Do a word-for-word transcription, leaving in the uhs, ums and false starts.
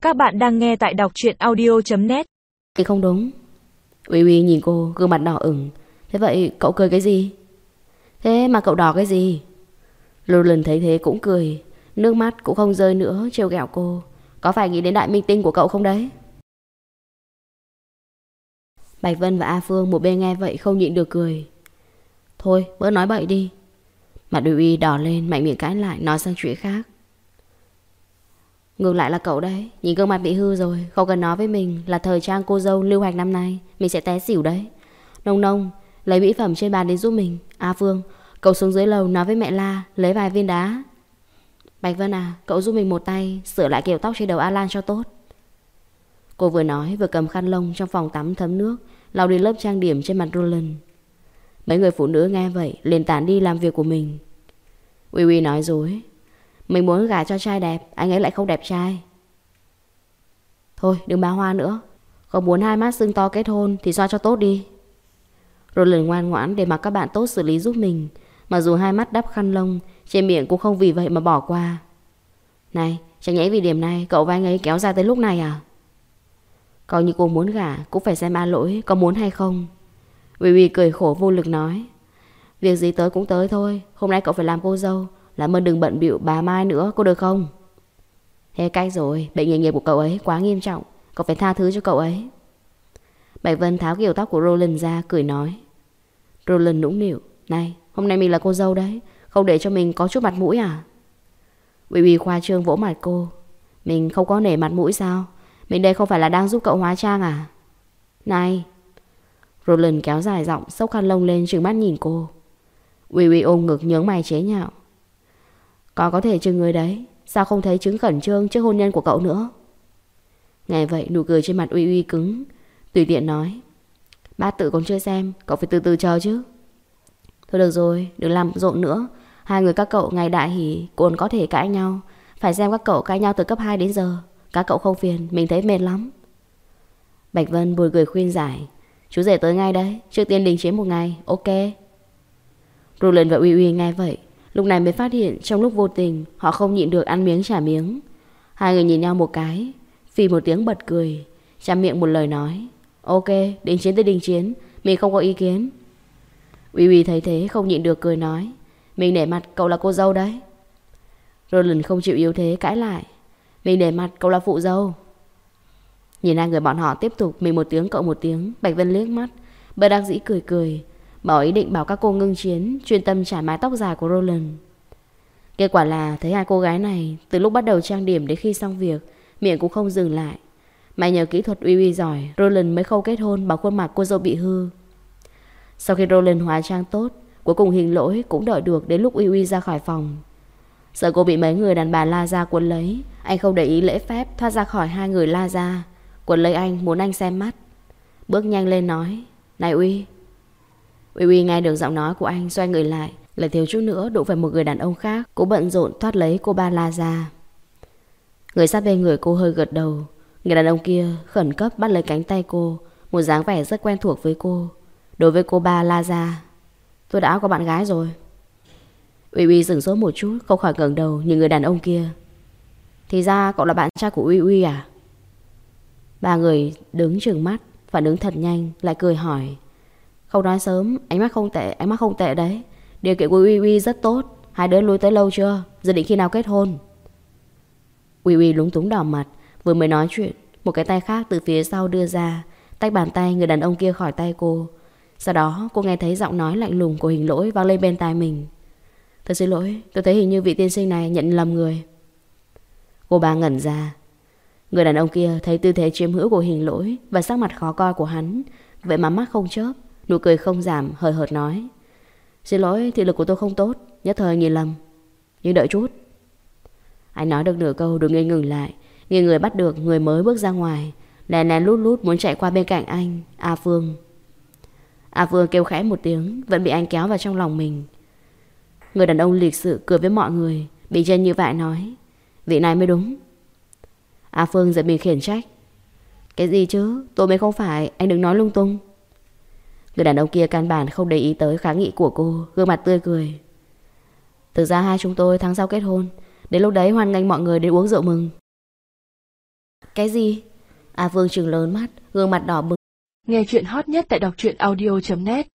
Các bạn đang nghe tại đọc truyện audio chấm net. Thì không đúng. Uy Uy nhìn cô, gương mặt đỏ ửng. Thế vậy cậu cười cái gì? Thế mà cậu đỏ cái gì? Roland thấy thế cũng cười, nước mắt cũng không rơi nữa, trêu ghẹo cô. Có phải nghĩ đến đại minh tinh của cậu không đấy? Bạch Vân và A Phương một bên nghe vậy không nhịn được cười. Thôi bớt nói bậy đi. Mặt Uy Uy đỏ lên, mạnh miệng cãi lại, nói sang chuyện khác. Ngược lại là cậu đấy, nhìn gương mặt bị hư rồi, không cần nói với mình là thời trang cô dâu lưu hành năm nay, mình sẽ té xỉu đấy. Nông Nông, lấy mỹ phẩm trên bàn đến giúp mình. A Phương, cậu xuống dưới lầu nói với mẹ La lấy vài viên đá. Bạch Vân à, cậu giúp mình một tay sửa lại kiểu tóc trên đầu Alan cho tốt. Cô vừa nói vừa cầm khăn lông trong phòng tắm thấm nước lau đi lớp trang điểm trên mặt Roland. Mấy người phụ nữ nghe vậy liền tản đi làm việc của mình. Uy Uy nói dối, mình muốn gả cho trai đẹp, anh ấy lại không đẹp trai. Thôi đừng bá hoa nữa, không muốn hai mắt sưng to kết hôn thì xoa cho tốt đi. Roland ngoan ngoãn để mặc các bạn tốt xử lý giúp mình. Mặc dù hai mắt đắp khăn lông, trên miệng cũng không vì vậy mà bỏ qua. Này, chẳng nhẽ vì điểm này cậu và anh ấy kéo dài tới lúc này à? Coi như cô muốn gả cũng phải xem A Lỗi có muốn hay không. Uy Uy cười khổ vô lực nói, việc gì tới cũng tới thôi, hôm nay cậu phải làm cô dâu, làm ơn đừng bận bịu bà Mai nữa, cô được không? Hết cách rồi, bệnh nghề nghiệp của cậu ấy quá nghiêm trọng, cậu phải tha thứ cho cậu ấy. Bạch Vân tháo kiểu tóc của Roland ra, cười nói. Roland nũng nịu, này, hôm nay mình là cô dâu đấy, không để cho mình có chút mặt mũi à? Uy Uy khoa trương vỗ mặt cô, mình không có nể mặt mũi sao? Mình đây không phải là đang giúp cậu hóa trang à? Này! Roland kéo dài giọng, xốc khăn lông lên trừng mắt nhìn cô. Uy Uy ôm ngực nhướng mày chế nhạo. Còn có thể chừng người đấy, sao không thấy chứng khẩn trương trước hôn nhân của cậu nữa? Nghe vậy nụ cười trên mặt Uy Uy cứng, tùy tiện nói, bát tự còn chưa xem, cậu phải từ từ chờ chứ. Thôi được rồi, đừng làm rộn nữa. Hai người các cậu ngày đại hỉ còn có thể cãi nhau, phải xem các cậu cãi nhau từ cấp hai đến giờ. Các cậu không phiền, mình thấy mệt lắm. Bạch Vân buồn cười khuyên giải, chú rể tới ngay đấy, trước tiên đình chiến một ngày, ok. Roland và Uy Uy nghe vậy lúc này mới phát hiện trong lúc vô tình họ không nhịn được ăn miếng trả miếng. Hai người nhìn nhau một cái, phì một tiếng bật cười, chăm miệng một lời nói, ok, đình chiến tới đình chiến, mình không có ý kiến. Uy Uy thấy thế không nhịn được cười nói, mình để mặt cậu là cô dâu đấy. Roland không chịu yếu thế cãi lại, mình để mặt cậu là phụ dâu. Nhìn hai người bọn họ tiếp tục mình một tiếng cậu một tiếng, Bạch Vân liếc mắt bất đắc dĩ cười cười, bỏ ý định bảo các cô ngưng chiến, chuyên tâm trải mái tóc dài của Roland. Kết quả là thấy hai cô gái này từ lúc bắt đầu trang điểm đến khi xong việc, miệng cũng không dừng lại. May nhờ kỹ thuật Uy Uy giỏi, Roland mới không kết hôn bằng khuôn mặt cô dâu bị hư. Sau khi Roland hóa trang tốt, cuối cùng Hình Lỗi cũng đợi được đến lúc Uy Uy ra khỏi phòng. Sợ cô bị mấy người đàn bà la ra quấn lấy, anh không để ý lễ phép thoát ra khỏi hai người la ra, quấn lấy anh muốn anh xem mắt. Bước nhanh lên nói, này Uy. Uy Uy nghe được giọng nói của anh xoay người lại, lại thiếu chút nữa đụng phải một người đàn ông khác cũng bận rộn thoát lấy cô ba la ra. Người sát bên người cô hơi gật đầu. Người đàn ông kia khẩn cấp bắt lấy cánh tay cô, một dáng vẻ rất quen thuộc với cô. Đối với cô ba la ra, tôi đã có bạn gái rồi. Uy Uy dừng sốt một chút, không khỏi ngẩng đầu nhìn người đàn ông kia. Thì ra cậu là bạn trai của Uy Uy à? Ba người đứng trừng mắt, phản ứng thật nhanh, lại cười hỏi. Không nói sớm, ánh mắt không tệ, ánh mắt không tệ đấy. Điều kiện của Uy Uy rất tốt. Hai đứa lui tới lâu chưa? Dự định khi nào kết hôn? Uy Uy lúng túng đỏ mặt, vừa mới nói chuyện, một cái tay khác từ phía sau đưa ra, tách bàn tay người đàn ông kia khỏi tay cô. Sau đó cô nghe thấy giọng nói lạnh lùng của Hình Lỗi vang lên bên tai mình. Thật xin lỗi, tôi thấy hình như vị tiên sinh này nhận lầm người. Cô ba ngẩn ra. Người đàn ông kia thấy tư thế chiếm hữu của Hình Lỗi và sắc mặt khó coi của hắn, vậy mà mắt không chớp, nụ cười không giảm, hời hợt nói, xin lỗi, thị lực của tôi không tốt, nhất thời nhìn lầm. Nhưng đợi chút. Anh nói được nửa câu đột nhiên ngừng lại, nghe người bắt được người mới bước ra ngoài, lén lén lút lút muốn chạy qua bên cạnh anh. A Phương. A Phương kêu khẽ một tiếng, vẫn bị anh kéo vào trong lòng mình. Người đàn ông lịch sự cười với mọi người, bị chân như vậy nói, vị này mới đúng. A Phương giật mình khiển trách, cái gì chứ, tôi mới không phải, anh đừng nói lung tung. Người đàn ông kia căn bản không để ý tới kháng nghị của cô, gương mặt tươi cười. Thực ra hai chúng tôi tháng sau kết hôn, đến lúc đấy hoan nghênh mọi người đến uống rượu mừng. Cái gì? A Phương trừng lớn mắt, gương mặt đỏ bừng. Nghe chuyện hot nhất tại đọc truyện audio chấm net.